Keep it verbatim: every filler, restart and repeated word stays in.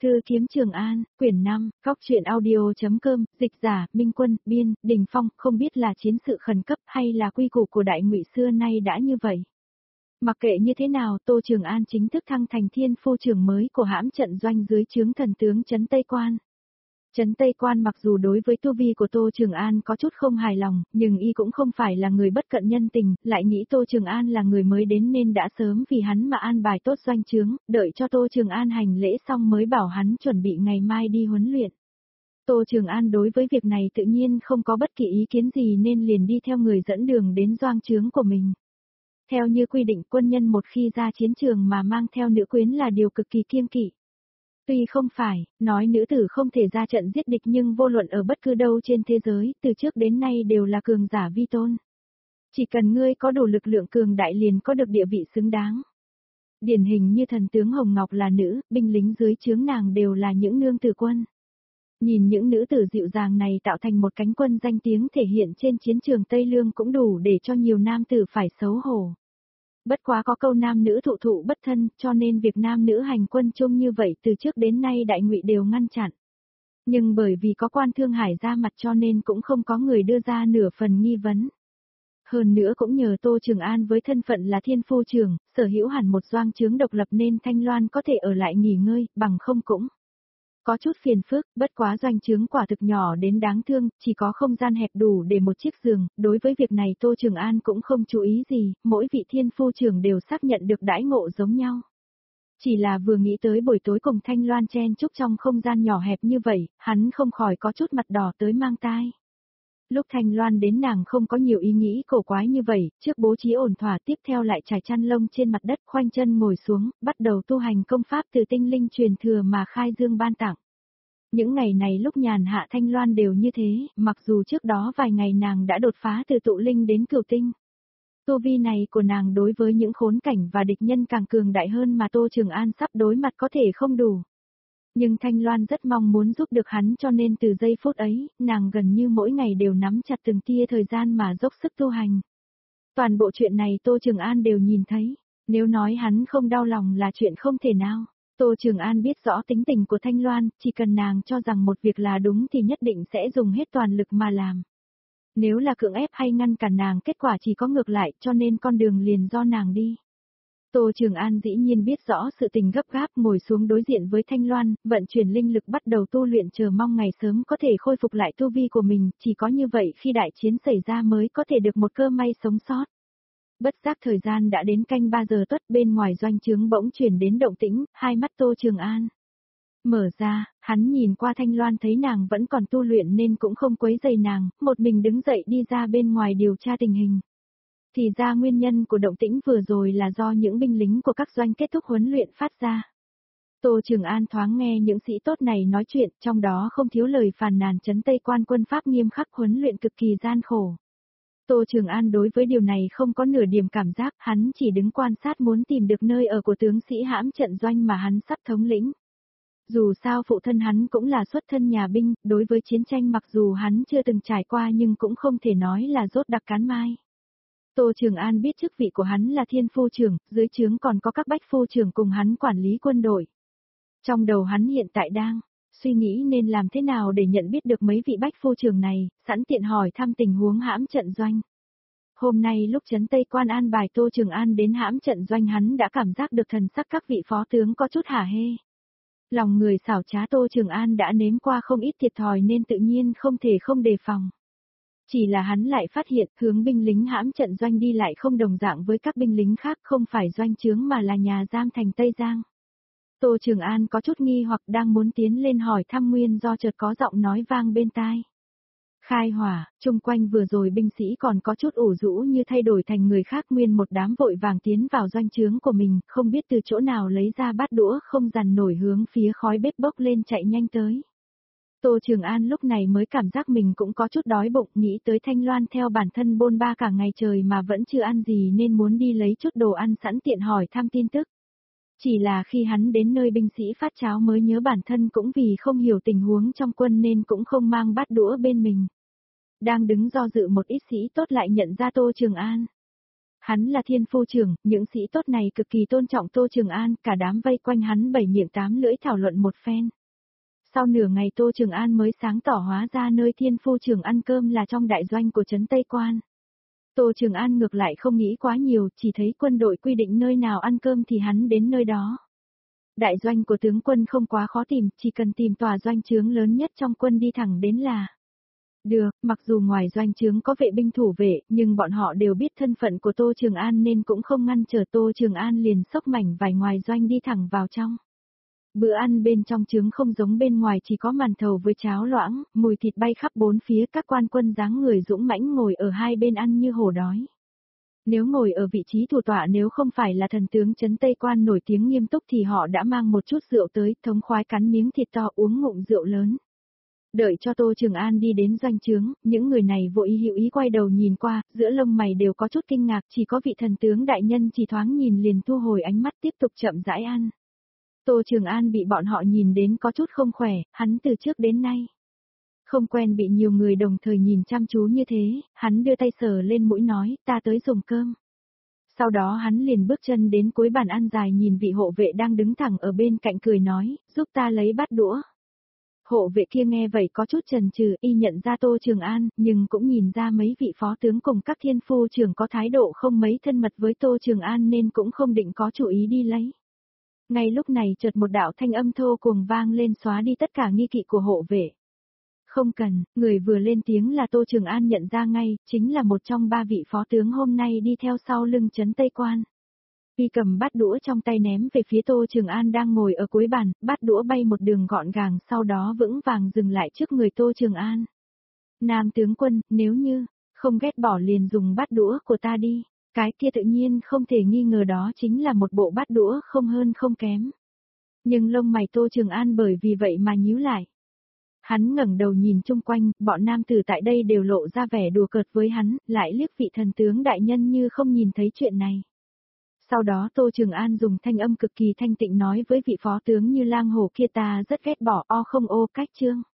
Thư kiếm Trường An, quyển năm, góc truyện audio.com, dịch giả, Minh Quân, biên, Đình Phong, không biết là chiến sự khẩn cấp hay là quy củ của đại ngụy xưa nay đã như vậy. Mặc kệ như thế nào, Tô Trường An chính thức thăng thành thiên phu trưởng mới của hãm trận doanh dưới trướng thần tướng Trấn Tây Quan. Trấn Tây Quan mặc dù đối với tu vi của Tô Trường An có chút không hài lòng, nhưng y cũng không phải là người bất cận nhân tình, lại nghĩ Tô Trường An là người mới đến nên đã sớm vì hắn mà an bài tốt doanh trướng, đợi cho Tô Trường An hành lễ xong mới bảo hắn chuẩn bị ngày mai đi huấn luyện. Tô Trường An đối với việc này tự nhiên không có bất kỳ ý kiến gì nên liền đi theo người dẫn đường đến doanh trướng của mình. Theo như quy định, quân nhân một khi ra chiến trường mà mang theo nữ quyến là điều cực kỳ kiêng kỵ. Tuy không phải, nói nữ tử không thể ra trận giết địch nhưng vô luận ở bất cứ đâu trên thế giới, từ trước đến nay đều là cường giả vi tôn. Chỉ cần ngươi có đủ lực lượng cường đại liền có được địa vị xứng đáng. Điển hình như thần tướng Hồng Ngọc là nữ, binh lính dưới trướng nàng đều là những nương tử quân. Nhìn những nữ tử dịu dàng này tạo thành một cánh quân danh tiếng thể hiện trên chiến trường Tây Lương cũng đủ để cho nhiều nam tử phải xấu hổ. Bất quá có câu nam nữ thụ thụ bất thân, cho nên việc nam nữ hành quân chung như vậy từ trước đến nay đại ngụy đều ngăn chặn. Nhưng bởi vì có quan Thương Hải ra mặt cho nên cũng không có người đưa ra nửa phần nghi vấn. Hơn nữa cũng nhờ Tô Trường An với thân phận là thiên phu trưởng, sở hữu hẳn một doanh trướng độc lập nên Thanh Loan có thể ở lại nghỉ ngơi, bằng không cũng có chút phiền phức, bất quá doanh trướng quả thực nhỏ đến đáng thương, chỉ có không gian hẹp đủ để một chiếc giường, đối với việc này Tô Trường An cũng không chú ý gì, mỗi vị thiên phu trưởng đều xác nhận được đãi ngộ giống nhau. Chỉ là vừa nghĩ tới buổi tối cùng Thanh Loan chen chúc trong không gian nhỏ hẹp như vậy, hắn không khỏi có chút mặt đỏ tới mang tai. Lúc Thanh Loan đến nàng không có nhiều ý nghĩ cổ quái như vậy, trước bố trí ổn thỏa tiếp theo lại trải chăn lông trên mặt đất khoanh chân ngồi xuống, bắt đầu tu hành công pháp từ tinh linh truyền thừa mà khai dương ban tặng. Những ngày này lúc nhàn hạ Thanh Loan đều như thế, mặc dù trước đó vài ngày nàng đã đột phá từ tụ linh đến cửu tinh. Tu vi này của nàng đối với những khốn cảnh và địch nhân càng cường đại hơn mà Tô Trường An sắp đối mặt có thể không đủ. Nhưng Thanh Loan rất mong muốn giúp được hắn cho nên từ giây phút ấy, nàng gần như mỗi ngày đều nắm chặt từng tia thời gian mà dốc sức tu hành. Toàn bộ chuyện này Tô Trường An đều nhìn thấy, nếu nói hắn không đau lòng là chuyện không thể nào. Tô Trường An biết rõ tính tình của Thanh Loan, chỉ cần nàng cho rằng một việc là đúng thì nhất định sẽ dùng hết toàn lực mà làm. Nếu là cưỡng ép hay ngăn cản nàng kết quả chỉ có ngược lại cho nên con đường liền do nàng đi. Tô Trường An dĩ nhiên biết rõ sự tình gấp gáp ngồi xuống đối diện với Thanh Loan, vận chuyển linh lực bắt đầu tu luyện chờ mong ngày sớm có thể khôi phục lại tu vi của mình, chỉ có như vậy khi đại chiến xảy ra mới có thể được một cơ may sống sót. Bất giác thời gian đã đến canh ba giờ tuất bên ngoài doanh trướng bỗng chuyển đến động tĩnh, hai mắt Tô Trường An mở ra, hắn nhìn qua Thanh Loan thấy nàng vẫn còn tu luyện nên cũng không quấy rầy nàng, một mình đứng dậy đi ra bên ngoài điều tra tình hình. Thì ra nguyên nhân của động tĩnh vừa rồi là do những binh lính của các doanh kết thúc huấn luyện phát ra. Tô Trường An thoáng nghe những sĩ tốt này nói chuyện, trong đó không thiếu lời phàn nàn Trấn Tây Quan quân pháp nghiêm khắc huấn luyện cực kỳ gian khổ. Tô Trường An đối với điều này không có nửa điểm cảm giác, hắn chỉ đứng quan sát muốn tìm được nơi ở của tướng sĩ hãm trận doanh mà hắn sắp thống lĩnh. Dù sao phụ thân hắn cũng là xuất thân nhà binh, đối với chiến tranh mặc dù hắn chưa từng trải qua nhưng cũng không thể nói là rốt đặc cán mai. Tô Trường An biết chức vị của hắn là thiên phu trưởng, dưới trướng còn có các bách phu trưởng cùng hắn quản lý quân đội. Trong đầu hắn hiện tại đang suy nghĩ nên làm thế nào để nhận biết được mấy vị bách phu trưởng này, sẵn tiện hỏi thăm tình huống hãm trận doanh. Hôm nay lúc Trấn Tây Quan an bài Tô Trường An đến hãm trận doanh hắn đã cảm giác được thần sắc các vị phó tướng có chút hả hê. Lòng người xảo trá Tô Trường An đã nếm qua không ít thiệt thòi nên tự nhiên không thể không đề phòng. Chỉ là hắn lại phát hiện hướng binh lính hãm trận doanh đi lại không đồng dạng với các binh lính khác không phải doanh trướng mà là nhà giam thành Tây Giang. Tô Trường An có chút nghi hoặc đang muốn tiến lên hỏi thăm nguyên do chợt có giọng nói vang bên tai. Khai hỏa, chung quanh vừa rồi binh sĩ còn có chút ủ rũ như thay đổi thành người khác nguyên một đám vội vàng tiến vào doanh trướng của mình, không biết từ chỗ nào lấy ra bát đũa không dằn nổi hướng phía khói bếp bốc lên chạy nhanh tới. Tô Trường An lúc này mới cảm giác mình cũng có chút đói bụng, nghĩ tới Thanh Loan theo bản thân bôn ba cả ngày trời mà vẫn chưa ăn gì nên muốn đi lấy chút đồ ăn sẵn tiện hỏi thăm tin tức. Chỉ là khi hắn đến nơi binh sĩ phát cháo mới nhớ bản thân cũng vì không hiểu tình huống trong quân nên cũng không mang bát đũa bên mình. Đang đứng do dự một ít sĩ tốt lại nhận ra Tô Trường An. Hắn là thiên phu trưởng, những sĩ tốt này cực kỳ tôn trọng Tô Trường An, cả đám vây quanh hắn bảy miệng tám lưỡi thảo luận một phen. Sau nửa ngày Tô Trường An mới sáng tỏ hóa ra nơi thiên phu trưởng ăn cơm là trong đại doanh của trấn Tây Quan. Tô Trường An ngược lại không nghĩ quá nhiều, chỉ thấy quân đội quy định nơi nào ăn cơm thì hắn đến nơi đó. Đại doanh của tướng quân không quá khó tìm, chỉ cần tìm tòa doanh trướng lớn nhất trong quân đi thẳng đến là. Được, mặc dù ngoài doanh trướng có vệ binh thủ vệ, nhưng bọn họ đều biết thân phận của Tô Trường An nên cũng không ngăn trở Tô Trường An liền xốc mảnh vải ngoài doanh đi thẳng vào trong. Bữa ăn bên trong trướng không giống bên ngoài, chỉ có màn thầu với cháo loãng, mùi thịt bay khắp bốn phía, các quan quân dáng người dũng mãnh ngồi ở hai bên ăn như hổ đói. Nếu ngồi ở vị trí thủ tọa, nếu không phải là thần tướng trấn Tây Quan nổi tiếng nghiêm túc thì họ đã mang một chút rượu tới, thống khoái cắn miếng thịt to uống ngụm rượu lớn. Đợi cho Tô Trường An đi đến doanh trướng, những người này vội hữu ý quay đầu nhìn qua, giữa lông mày đều có chút kinh ngạc, chỉ có vị thần tướng đại nhân chỉ thoáng nhìn liền thu hồi ánh mắt tiếp tục chậm rãi ăn. Tô Trường An bị bọn họ nhìn đến có chút không khỏe, hắn từ trước đến nay không quen bị nhiều người đồng thời nhìn chăm chú như thế, hắn đưa tay sờ lên mũi nói, ta tới dùng cơm. Sau đó hắn liền bước chân đến cuối bàn ăn dài, nhìn vị hộ vệ đang đứng thẳng ở bên cạnh cười nói, giúp ta lấy bát đũa. Hộ vệ kia nghe vậy có chút chần chừ, y nhận ra Tô Trường An, nhưng cũng nhìn ra mấy vị phó tướng cùng các thiên phu trưởng có thái độ không mấy thân mật với Tô Trường An nên cũng không định có chủ ý đi lấy. Ngay lúc này chợt một đạo thanh âm thô cuồng vang lên xóa đi tất cả nghi kỵ của hộ vệ. Không cần, người vừa lên tiếng là Tô Trường An nhận ra ngay, chính là một trong ba vị phó tướng hôm nay đi theo sau lưng trấn Tây Quan. Y cầm bát đũa trong tay ném về phía Tô Trường An đang ngồi ở cuối bàn, bát đũa bay một đường gọn gàng sau đó vững vàng dừng lại trước người Tô Trường An. Nam tướng quân, nếu như không ghét bỏ liền dùng bát đũa của ta đi. Cái kia tự nhiên không thể nghi ngờ đó chính là một bộ bát đũa không hơn không kém. Nhưng lông mày Tô Trường An bởi vì vậy mà nhíu lại. Hắn ngẩng đầu nhìn chung quanh, bọn nam tử tại đây đều lộ ra vẻ đùa cợt với hắn, lại liếc vị thần tướng đại nhân như không nhìn thấy chuyện này. Sau đó Tô Trường An dùng thanh âm cực kỳ thanh tịnh nói với vị phó tướng như lang hổ kia, ta rất ghét bỏ o không ô cách trương.